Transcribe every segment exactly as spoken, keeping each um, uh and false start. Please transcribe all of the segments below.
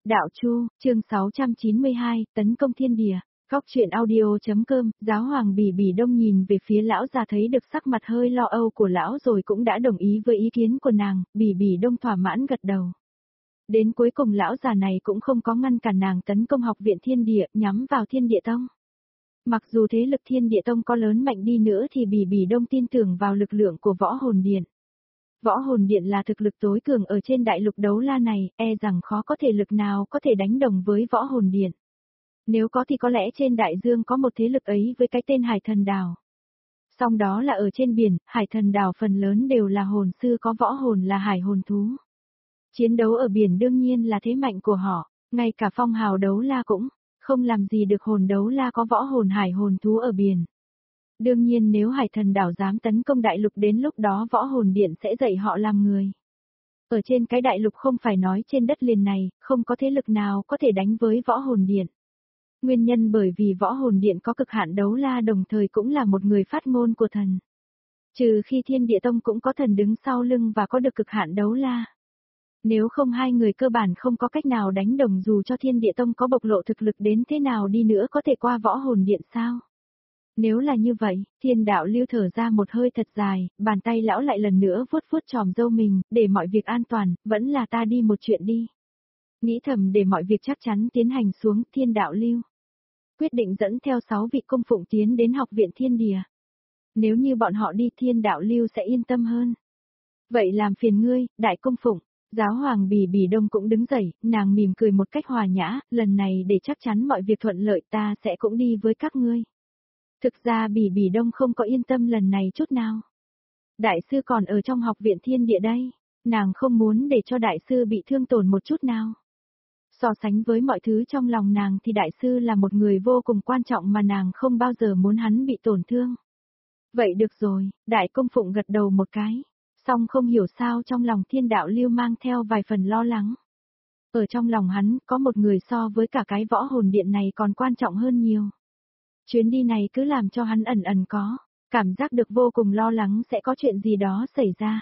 Đạo Chu, chương sáu trăm chín mươi hai, tấn công thiên địa. Góc truyện audio.com, giáo hoàng Bỉ Bỉ Đông nhìn về phía lão già thấy được sắc mặt hơi lo âu của lão rồi cũng đã đồng ý với ý kiến của nàng, Bỉ Bỉ Đông thỏa mãn gật đầu. Đến cuối cùng lão già này cũng không có ngăn cản nàng tấn công học viện thiên địa, nhắm vào thiên địa tông. Mặc dù thế lực thiên địa tông có lớn mạnh đi nữa thì Bỉ Bỉ Đông tin tưởng vào lực lượng của võ hồn điện. Võ hồn điện là thực lực tối cường ở trên đại lục đấu la này, e rằng khó có thể lực nào có thể đánh đồng với võ hồn điện. Nếu có thì có lẽ trên đại dương có một thế lực ấy với cái tên Hải Thần Đảo. Song đó là ở trên biển, Hải Thần Đảo phần lớn đều là hồn sư có võ hồn là hải hồn thú. Chiến đấu ở biển đương nhiên là thế mạnh của họ, ngay cả phong hào đấu la cũng không làm gì được hồn đấu la có võ hồn hải hồn thú ở biển. Đương nhiên nếu Hải Thần Đảo dám tấn công đại lục đến lúc đó võ hồn điện sẽ dạy họ làm người. Ở trên cái đại lục không phải nói trên đất liền này, không có thế lực nào có thể đánh với võ hồn điện. Nguyên nhân bởi vì võ hồn điện có cực hạn đấu la đồng thời cũng là một người phát ngôn của thần. Trừ khi thiên địa tông cũng có thần đứng sau lưng và có được cực hạn đấu la. Nếu không hai người cơ bản không có cách nào đánh đồng dù cho thiên địa tông có bộc lộ thực lực đến thế nào đi nữa có thể qua võ hồn điện sao. Nếu là như vậy, thiên đạo lưu thở ra một hơi thật dài, bàn tay lão lại lần nữa vuốt vuốt tròm râu mình, để mọi việc an toàn, vẫn là ta đi một chuyện đi. Nghĩ thầm để mọi việc chắc chắn tiến hành xuống, thiên đạo lưu quyết định dẫn theo sáu vị cung phụng tiến đến học viện thiên địa. Nếu như bọn họ đi thiên đạo lưu sẽ yên tâm hơn. Vậy làm phiền ngươi, đại cung phụng. Giáo hoàng Bỉ Bỉ Đông cũng đứng dậy, nàng mỉm cười một cách hòa nhã, lần này để chắc chắn mọi việc thuận lợi ta sẽ cũng đi với các ngươi. Thực ra Bỉ Bỉ Đông không có yên tâm lần này chút nào. Đại sư còn ở trong học viện thiên địa đây, nàng không muốn để cho đại sư bị thương tổn một chút nào. So sánh với mọi thứ trong lòng nàng thì đại sư là một người vô cùng quan trọng mà nàng không bao giờ muốn hắn bị tổn thương. Vậy được rồi, đại công phụng gật đầu một cái, song không hiểu sao trong lòng thiên đạo lưu mang theo vài phần lo lắng. Ở trong lòng hắn có một người so với cả cái võ hồn điện này còn quan trọng hơn nhiều. Chuyến đi này cứ làm cho hắn ẩn ẩn có, cảm giác được vô cùng lo lắng sẽ có chuyện gì đó xảy ra.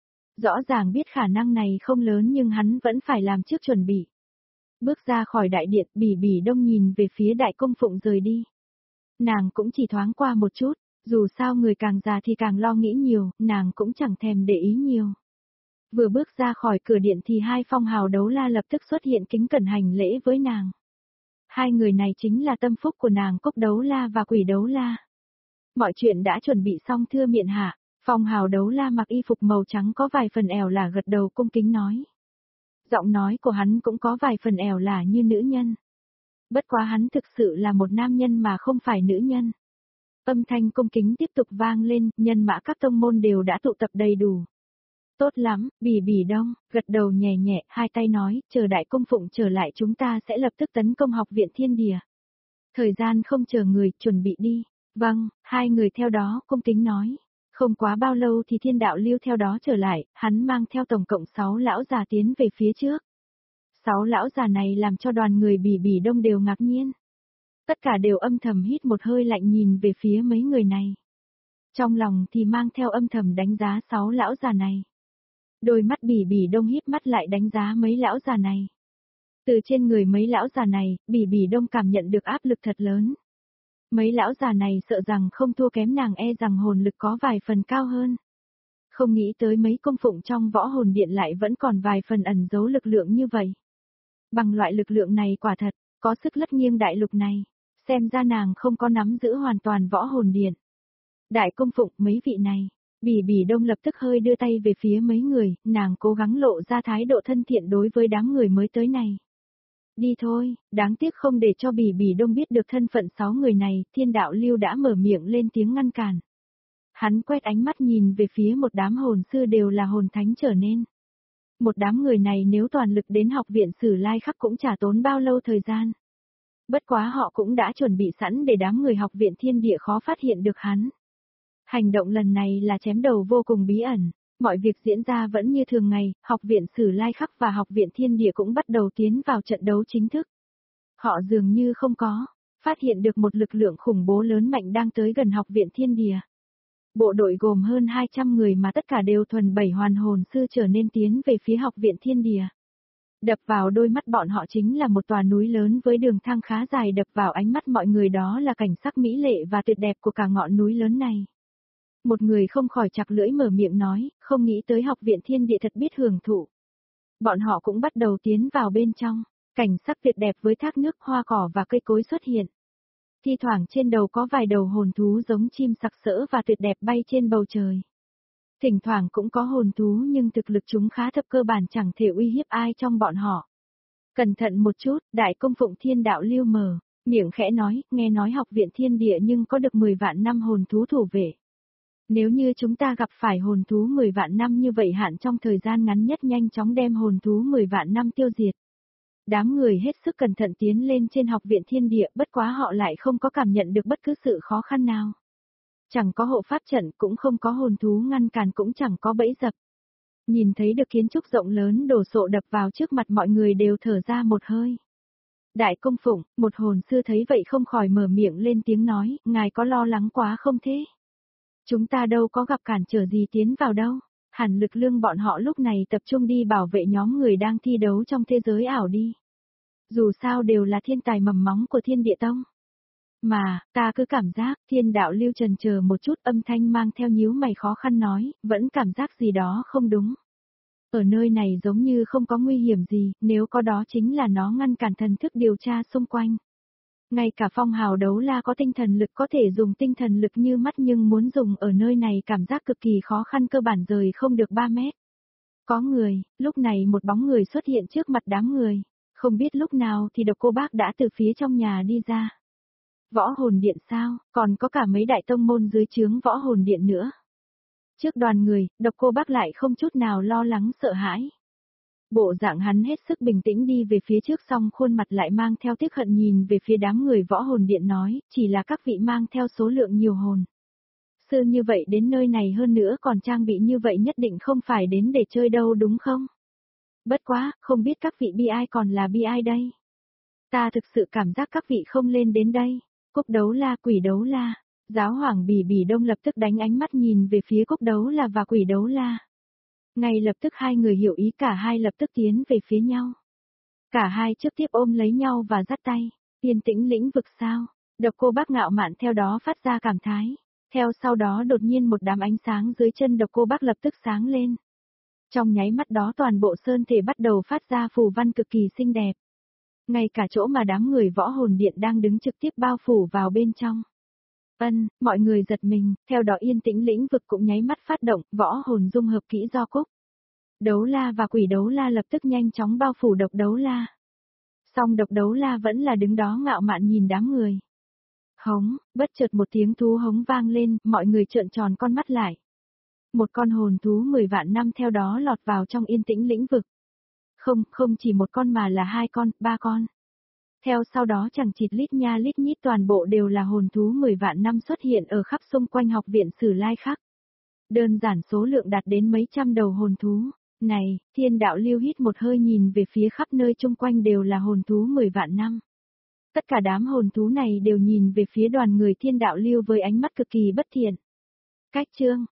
Rõ ràng biết khả năng này không lớn nhưng hắn vẫn phải làm trước chuẩn bị. Bước ra khỏi đại điện, Bỉ Bỉ Đông nhìn về phía đại công phụng rời đi. Nàng cũng chỉ thoáng qua một chút, dù sao người càng già thì càng lo nghĩ nhiều, nàng cũng chẳng thèm để ý nhiều. Vừa bước ra khỏi cửa điện thì hai phong hào đấu la lập tức xuất hiện kính cẩn hành lễ với nàng. Hai người này chính là tâm phúc của nàng Cốc Đấu La và Quỷ Đấu La. Mọi chuyện đã chuẩn bị xong thưa miện hạ, phong hào đấu la mặc y phục màu trắng có vài phần ẻo lả gật đầu cung kính nói. Giọng nói của hắn cũng có vài phần ẻo lả như nữ nhân. Bất quá hắn thực sự là một nam nhân mà không phải nữ nhân. Âm thanh cung kính tiếp tục vang lên, nhân mã các tông môn đều đã tụ tập đầy đủ. Tốt lắm, Bỉ Bỉ Đông, gật đầu nhẹ nhẹ, hai tay nói, chờ đại cung phụng trở lại chúng ta sẽ lập tức tấn công học viện thiên địa. Thời gian không chờ người, chuẩn bị đi. Vâng, hai người theo đó, cung kính nói. Không quá bao lâu thì thiên đạo lưu theo đó trở lại, hắn mang theo tổng cộng sáu lão già tiến về phía trước. Sáu lão già này làm cho đoàn người Bỉ Bỉ Đông đều ngạc nhiên. Tất cả đều âm thầm hít một hơi lạnh nhìn về phía mấy người này. Trong lòng thì mang theo âm thầm đánh giá sáu lão già này. Đôi mắt Bỉ Bỉ Đông híp mắt lại đánh giá mấy lão già này. Từ trên người mấy lão già này, Bỉ Bỉ Đông cảm nhận được áp lực thật lớn. Mấy lão già này sợ rằng không thua kém nàng e rằng hồn lực có vài phần cao hơn. Không nghĩ tới mấy công phụng trong võ hồn điện lại vẫn còn vài phần ẩn giấu lực lượng như vậy. Bằng loại lực lượng này quả thật, có sức lất nghiêng đại lục này, xem ra nàng không có nắm giữ hoàn toàn võ hồn điện. Đại công phụng mấy vị này, Bỉ Bỉ Đông lập tức hơi đưa tay về phía mấy người, nàng cố gắng lộ ra thái độ thân thiện đối với đám người mới tới này. Đi thôi, đáng tiếc không để cho Bỉ Bỉ Đông biết được thân phận sáu người này, thiên đạo lưu đã mở miệng lên tiếng ngăn cản. Hắn quét ánh mắt nhìn về phía một đám hồn sư đều là hồn thánh trở nên. Một đám người này nếu toàn lực đến học viện Sử Lai Khắc cũng chả tốn bao lâu thời gian. Bất quá họ cũng đã chuẩn bị sẵn để đám người học viện thiên địa khó phát hiện được hắn. Hành động lần này là chém đầu vô cùng bí ẩn, mọi việc diễn ra vẫn như thường ngày, học viện Sử Lai Khắc và học viện thiên địa cũng bắt đầu tiến vào trận đấu chính thức. Họ dường như không có, phát hiện được một lực lượng khủng bố lớn mạnh đang tới gần học viện thiên địa. Bộ đội gồm hơn hai trăm người mà tất cả đều thuần bảy hoàn hồn sư trở nên tiến về phía học viện thiên địa. Đập vào đôi mắt bọn họ chính là một tòa núi lớn với đường thang khá dài, đập vào ánh mắt mọi người đó là cảnh sắc mỹ lệ và tuyệt đẹp của cả ngọn núi lớn này. Một người không khỏi chặt lưỡi mở miệng nói, không nghĩ tới học viện thiên địa thật biết hưởng thụ. Bọn họ cũng bắt đầu tiến vào bên trong, cảnh sắc tuyệt đẹp với thác nước, hoa cỏ và cây cối xuất hiện. Thi thoảng trên đầu có vài đầu hồn thú giống chim sặc sỡ và tuyệt đẹp bay trên bầu trời. Thỉnh thoảng cũng có hồn thú nhưng thực lực chúng khá thấp, cơ bản chẳng thể uy hiếp ai trong bọn họ. Cẩn thận một chút, đại công phụng thiên đạo lưu mở, miệng khẽ nói, nghe nói học viện thiên địa nhưng có được mười vạn năm hồn thú thủ vệ. Nếu như chúng ta gặp phải hồn thú mười vạn năm như vậy, hạn trong thời gian ngắn nhất nhanh chóng đem hồn thú mười vạn năm tiêu diệt. Đám người hết sức cẩn thận tiến lên trên học viện thiên địa, bất quá họ lại không có cảm nhận được bất cứ sự khó khăn nào. Chẳng có hộ pháp trận, cũng không có hồn thú ngăn cản, cũng chẳng có bẫy dập. Nhìn thấy được kiến trúc rộng lớn đổ sộ đập vào trước mặt, mọi người đều thở ra một hơi. Đại công phụng, một hồn sư thấy vậy không khỏi mở miệng lên tiếng nói, ngài có lo lắng quá không thế? Chúng ta đâu có gặp cản trở gì tiến vào đâu. Hẳn lực lượng bọn họ lúc này tập trung đi bảo vệ nhóm người đang thi đấu trong thế giới ảo đi. Dù sao đều là thiên tài mầm móng của Thiên Địa Tông. Mà, ta cứ cảm giác, thiên đạo lưu trần chờ một chút, âm thanh mang theo nhíu mày khó khăn nói, vẫn cảm giác gì đó không đúng. Ở nơi này giống như không có nguy hiểm gì, nếu có đó chính là nó ngăn cản thần thức điều tra xung quanh. Ngay cả phong hào đấu la có tinh thần lực có thể dùng tinh thần lực như mắt, nhưng muốn dùng ở nơi này cảm giác cực kỳ khó khăn, cơ bản rời không được ba mét. Có người, lúc này một bóng người xuất hiện trước mặt đám người, không biết lúc nào thì Độc Cô Bác đã từ phía trong nhà đi ra. Võ hồn điện sao, còn có cả mấy đại tông môn dưới trướng võ hồn điện nữa. Trước đoàn người, Độc Cô Bác lại không chút nào lo lắng sợ hãi. Bộ dạng hắn hết sức bình tĩnh đi về phía trước, song khuôn mặt lại mang theo tiếc hận nhìn về phía đám người võ hồn điện nói, chỉ là các vị mang theo số lượng nhiều hồn sư như vậy đến nơi này, hơn nữa còn trang bị như vậy, nhất định không phải đến để chơi đâu đúng không? Bất quá, không biết các vị bi ai còn là bi ai đây? Ta thực sự cảm giác các vị không lên đến đây. Cúc Đấu La, Quỷ Đấu La. Giáo hoàng Bỉ Bỉ Đông lập tức đánh ánh mắt nhìn về phía Cúc Đấu La và Quỷ Đấu La. Ngay lập tức hai người hiểu ý, cả hai lập tức tiến về phía nhau. Cả hai trước tiếp ôm lấy nhau và dắt tay. Yên tĩnh lĩnh vực sao? Độc Cô Bác ngạo mạn theo đó phát ra cảm thái. Theo sau đó đột nhiên một đám ánh sáng dưới chân Độc Cô Bác lập tức sáng lên. Trong nháy mắt đó toàn bộ sơn thể bắt đầu phát ra phù văn cực kỳ xinh đẹp. Ngay cả chỗ mà đám người võ hồn điện đang đứng trực tiếp bao phủ vào bên trong. Ân, mọi người giật mình, theo đó yên tĩnh lĩnh vực cũng nháy mắt phát động, võ hồn dung hợp kỹ do Cúc Đấu La và Quỷ Đấu La lập tức nhanh chóng bao phủ Độc Đấu La. Song Độc Đấu La vẫn là đứng đó ngạo mạn nhìn đám người. Hống, bất chợt một tiếng thú hống vang lên, mọi người trợn tròn con mắt lại. Một con hồn thú mười vạn năm theo đó lọt vào trong yên tĩnh lĩnh vực. Không, không chỉ một con mà là hai con, ba con. Theo sau đó chẳng chịt lít nha lít nhít, toàn bộ đều là hồn thú mười vạn năm xuất hiện ở khắp xung quanh học viện Sử Lai Khắc. Đơn giản số lượng đạt đến mấy trăm đầu hồn thú. Này, thiên đạo lưu hít một hơi nhìn về phía khắp nơi chung quanh đều là hồn thú mười vạn năm. Tất cả đám hồn thú này đều nhìn về phía đoàn người thiên đạo lưu với ánh mắt cực kỳ bất thiện. Cách chương